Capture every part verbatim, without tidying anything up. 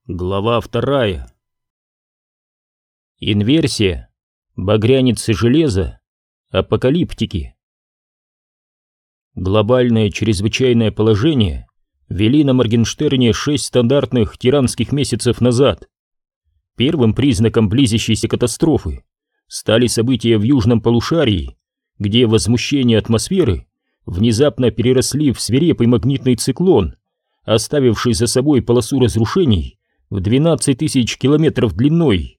Глава вторая. Инверсия, багряницы железа, апокалиптики. Глобальное чрезвычайное положение ввели на Моргенштерне шесть стандартных тиранских месяцев назад. Первым признаком близящейся катастрофы стали события в южном полушарии, где возмущения атмосферы внезапно переросли в свирепый магнитный циклон, оставивший за собой полосу разрушений в двенадцать тысяч километров длиной.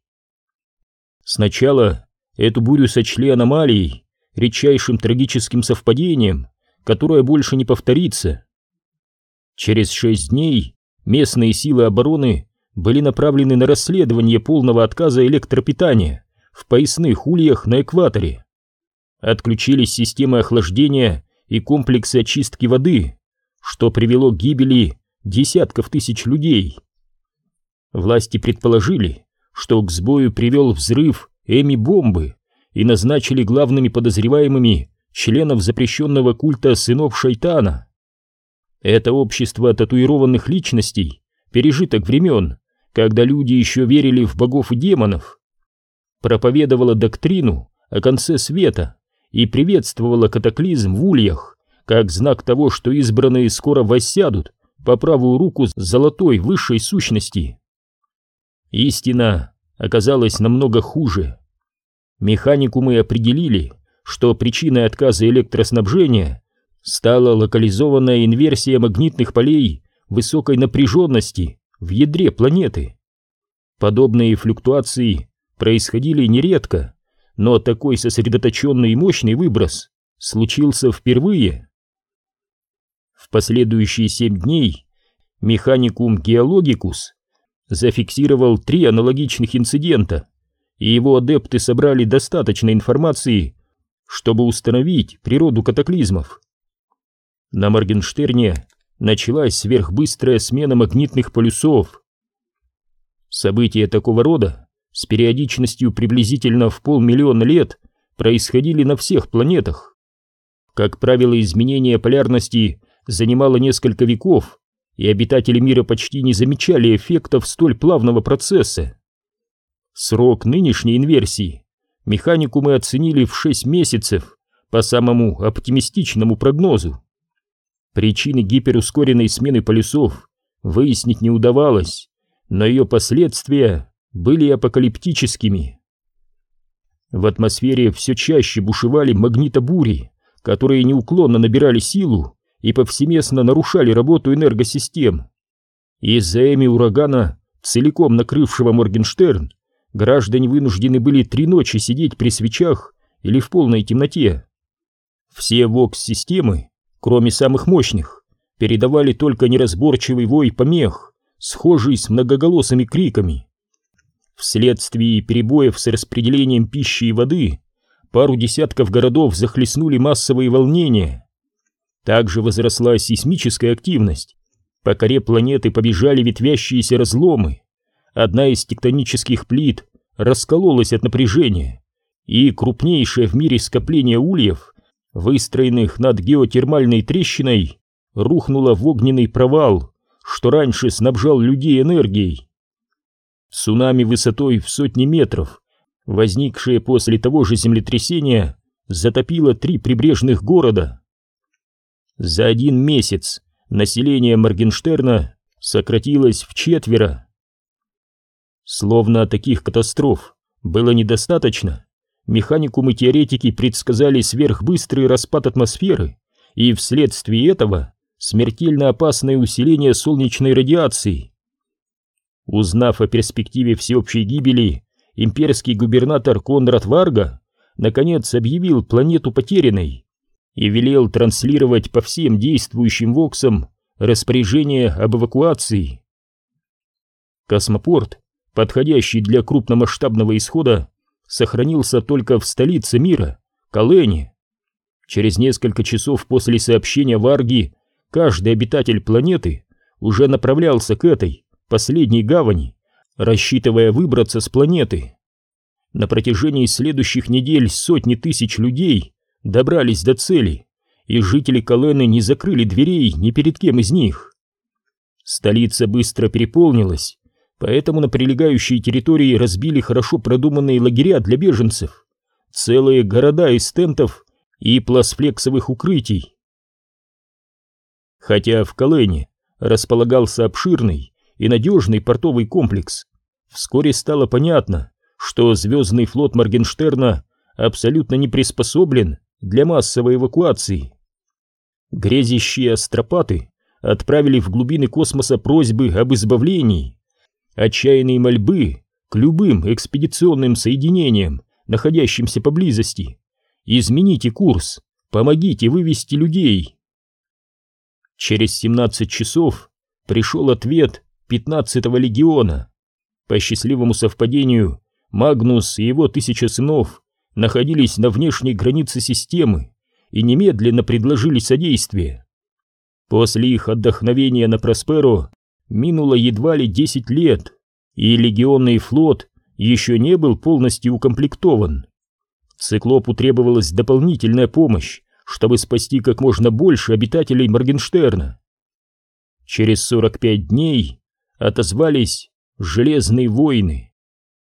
Сначала эту бурю сочли аномалией, редчайшим трагическим совпадением, которое больше не повторится. Через шесть дней местные силы обороны были направлены на расследование полного отказа электропитания в поясных ульях на экваторе. Отключились системы охлаждения и комплексы очистки воды, что привело к гибели десятков тысяч людей. Власти предположили, что к сбою привел взрыв Эми-бомбы и назначили главными подозреваемыми членов запрещенного культа сынов шайтана. Это общество татуированных личностей, пережиток времен, когда люди еще верили в богов и демонов, проповедовало доктрину о конце света и приветствовало катаклизм в ульях как знак того, что избранные скоро воссядут по правую руку золотой высшей сущности. Истина оказалась намного хуже. Механикумы определили, что причиной отказа электроснабжения стала локализованная инверсия магнитных полей высокой напряженности в ядре планеты. Подобные флюктуации происходили нередко, но такой сосредоточенный и мощный выброс случился впервые. В последующие семь дней Механикум Геологикус зафиксировал три аналогичных инцидента, и его адепты собрали достаточно информации, чтобы установить природу катаклизмов. На Моргенштерне началась сверхбыстрая смена магнитных полюсов. События такого рода с периодичностью приблизительно в полмиллиона лет происходили на всех планетах. Как правило, изменение полярности занимало несколько веков, и обитатели мира почти не замечали эффектов столь плавного процесса. Срок нынешней инверсии механикумы оценили в шесть месяцев по самому оптимистичному прогнозу. Причины гиперускоренной смены полюсов выяснить не удавалось, но ее последствия были апокалиптическими. В атмосфере все чаще бушевали магнитобури, которые неуклонно набирали силу и повсеместно нарушали работу энергосистем. Из-за Эми-урагана, целиком накрывшего Моргенштерн, граждане вынуждены были три ночи сидеть при свечах или в полной темноте. Все вокс-системы, кроме самых мощных, передавали только неразборчивый вой помех, схожий с многоголосыми криками. Вследствие перебоев с распределением пищи и воды пару десятков городов захлестнули массовые волнения. Также возросла сейсмическая активность. По коре планеты побежали ветвящиеся разломы. Одна из тектонических плит раскололась от напряжения, и крупнейшее в мире скопление ульев, выстроенных над геотермальной трещиной, рухнуло в огненный провал, что раньше снабжал людей энергией. Цунами высотой в сотни метров, возникшее после того же землетрясения, затопило три прибрежных города. За один месяц население Моргенштерна сократилось вчетверо. Словно таких катастроф было недостаточно, механикумы-теоретики предсказали сверхбыстрый распад атмосферы и вследствие этого смертельно опасное усиление солнечной радиации. Узнав о перспективе всеобщей гибели, имперский губернатор Конрад Варга наконец объявил планету потерянной и велел транслировать по всем действующим воксам распоряжение об эвакуации. Космопорт, подходящий для крупномасштабного исхода, сохранился только в столице мира, Колене. Через несколько часов после сообщения Варги каждый обитатель планеты уже направлялся к этой последней гавани, рассчитывая выбраться с планеты. На протяжении следующих недель сотни тысяч людей добрались до цели, и жители Колены не закрыли дверей ни перед кем из них. Столица быстро переполнилась, Поэтому на прилегающей территории разбили хорошо продуманные лагеря для беженцев, целые города из тентов и пластфлексовых укрытий. Хотя в Колене располагался обширный и надежный портовый комплекс, вскоре стало понятно, что звездный флот Моргенштерна абсолютно не приспособлен для массовой эвакуации. Грезящие астропаты отправили в глубины космоса просьбы об избавлении, отчаянные мольбы к любым экспедиционным соединениям, находящимся поблизости. Измените курс, помогите вывести людей. Через семнадцать часов пришел ответ пятнадцатого легиона. По счастливому совпадению, Магнус и его тысяча сынов находились на внешней границе системы и немедленно предложили содействие. После их отдохновения на Просперо минуло едва ли десять лет, и легионный флот еще не был полностью укомплектован. Циклопу требовалась дополнительная помощь, чтобы спасти как можно больше обитателей Моргенштерна. Через сорок пять дней отозвались Железные войны.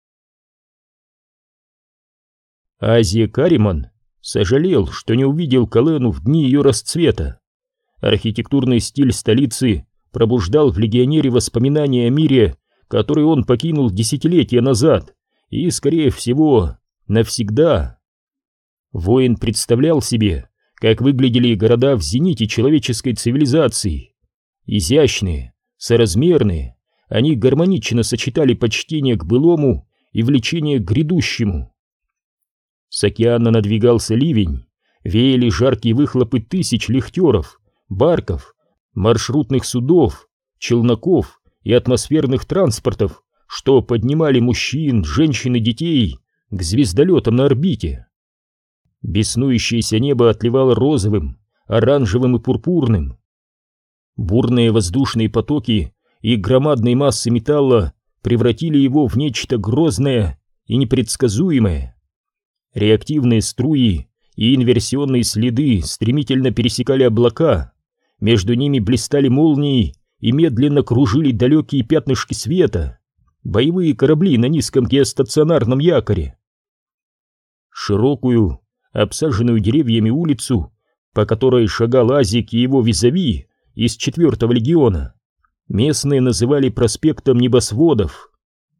Азия Кариман сожалел, что не увидел Колену в дни ее расцвета. Архитектурный стиль столицы пробуждал в легионере воспоминания о мире, который он покинул десятилетия назад и, скорее всего, навсегда. Воин представлял себе, как выглядели города в зените человеческой цивилизации. Изящные, соразмерные, они гармонично сочетали почтение к былому и влечение к грядущему. С океана надвигался ливень, веяли жаркие выхлопы тысяч лихтеров, барков, маршрутных судов, челноков и атмосферных транспортов, что поднимали мужчин, женщин и детей к звездолетам на орбите. Беснующееся небо отливало розовым, оранжевым и пурпурным. Бурные воздушные потоки и громадные массы металла превратили его в нечто грозное и непредсказуемое. Реактивные струи и инверсионные следы стремительно пересекали облака, между ними блистали молнии и медленно кружили далекие пятнышки света, боевые корабли на низком геостационарном якоре. Широкую, обсаженную деревьями улицу, по которой шагал Азик и его визави из четвертого легиона, местные называли проспектом небосводов.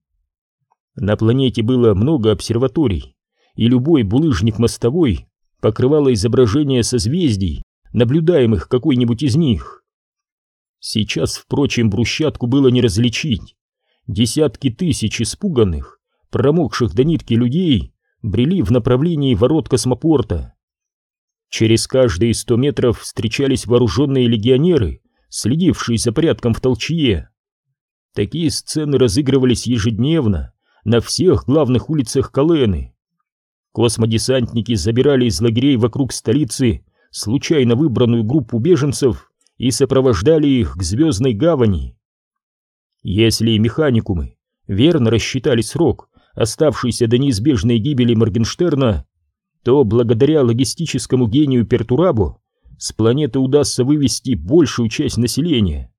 На планете было много обсерваторий, и любой булыжник мостовой покрывало изображение созвездий, наблюдаемых какой-нибудь из них. Сейчас, впрочем, брусчатку было не различить. Десятки тысяч испуганных, промокших до нитки людей брели в направлении ворот космопорта. Через каждые сто метров встречались вооруженные легионеры, следившие за порядком в толчье. Такие сцены разыгрывались ежедневно на всех главных улицах Колены. Космодесантники забирали из лагерей вокруг столицы случайно выбранную группу беженцев и сопровождали их к Звездной гавани. Если механикумы верно рассчитали срок, оставшийся до неизбежной гибели Моргенштерна, то благодаря логистическому гению Пертурабо с планеты удастся вывести большую часть населения.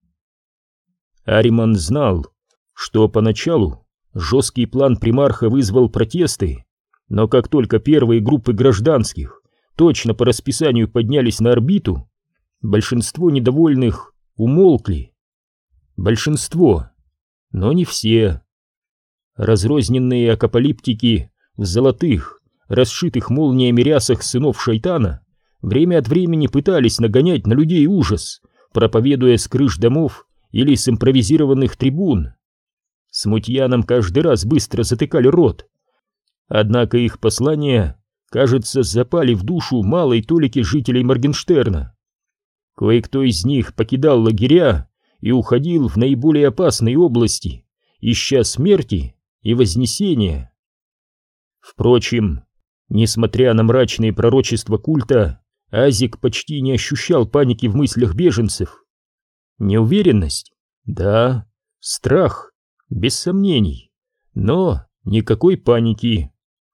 Ариман знал, что поначалу жесткий план примарха вызвал протесты, но как только первые группы гражданских точно по расписанию поднялись на орбиту, большинство недовольных умолкли. Большинство, но не все. Разрозненные акапалиптики в золотых, расшитых молниями рясах сынов шайтана время от времени пытались нагонять на людей ужас, проповедуя с крыш домов или с импровизированных трибун. Смутьянам каждый раз быстро затыкали рот. Однако их послания, кажется, запали в душу малой толики жителей Моргенштерна. Кое-кто из них покидал лагеря и уходил в наиболее опасные области, ища смерти и вознесения. Впрочем, несмотря на мрачные пророчества культа, Азик почти не ощущал паники в мыслях беженцев. Неуверенность? Да. Страх? Без сомнений. Но никакой паники.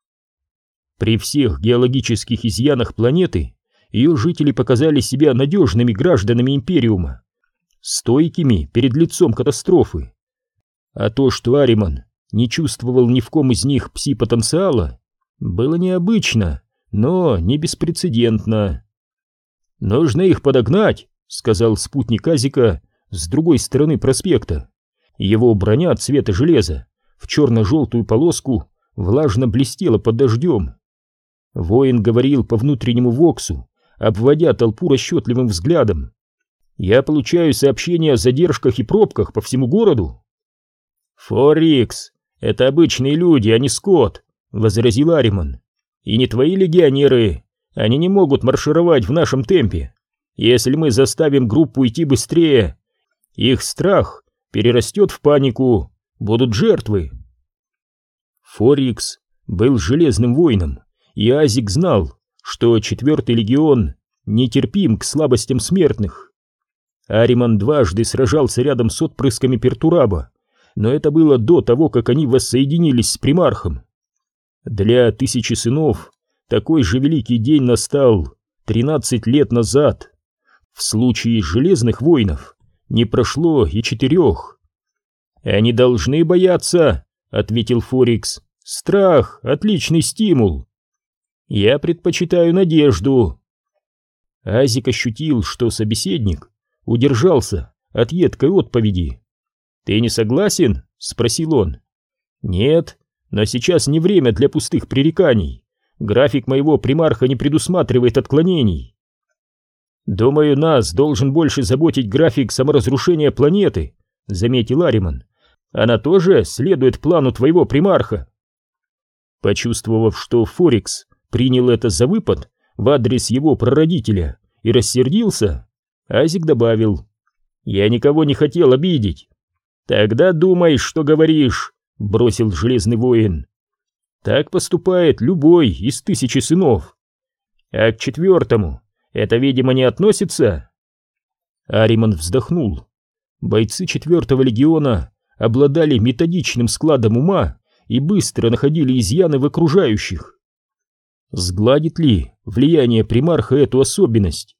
При всех геологических изъянах планеты ее жители показали себя надежными гражданами Империума, стойкими перед лицом катастрофы. А то, что Ариман не чувствовал ни в ком из них пси-потенциала, было необычно, но не беспрецедентно. «Нужно их подогнать», — сказал спутник Азика с другой стороны проспекта. Его броня цвета железа в черно-желтую полоску влажно блестела под дождем. Воин говорил по внутреннему воксу, обводя толпу расчетливым взглядом. «Я получаю сообщения о задержках и пробках по всему городу». «Форикс, это обычные люди, а не скот», — возразил Ариман. «И не твои легионеры, они не могут маршировать в нашем темпе. Если мы заставим группу идти быстрее, их страх перерастет в панику, будут жертвы». Форикс был железным воином, и Азик знал, что четвертый легион нетерпим к слабостям смертных. Ариман дважды сражался рядом с отпрысками Пертураба, но это было до того, как они воссоединились с примархом. Для тысячи сынов такой же великий день настал тринадцать лет назад. В случае железных воинов не прошло и четырех. «Они должны бояться», — ответил Форикс. «Страх — отличный стимул. Я предпочитаю надежду». Азик ощутил, что собеседник удержался от едкой отповеди. «Ты не согласен?» — спросил он. «Нет, но сейчас не время для пустых пререканий. График моего примарха не предусматривает отклонений». «Думаю, нас должен больше заботить график саморазрушения планеты», — заметил Ариман. «Она тоже следует плану твоего примарха». Почувствовав, что Форикс принял это за выпад в адрес его прародителя и рассердился, Азик добавил: «Я никого не хотел обидеть». «Тогда думай, что говоришь», — бросил железный воин. «Так поступает любой из тысячи сынов». «А к четвертому это, видимо, не относится?» Ариман вздохнул. Бойцы четвертого легиона обладали методичным складом ума и быстро находили изъяны в окружающих. Сгладит ли влияние примарха эту особенность?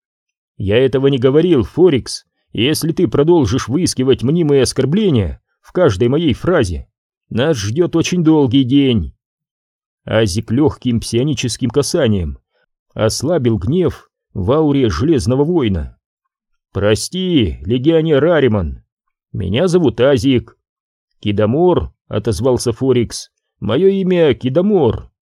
«Я этого не говорил, Форикс. Если ты продолжишь выискивать мнимые оскорбления в каждой моей фразе, нас ждет очень долгий день». Азик легким псионическим касанием ослабил гнев в ауре железного воина. «Прости, легионер Ариман. Меня зовут Азик». «Кидамор», — отозвался Форикс. «Мое имя Кидамор».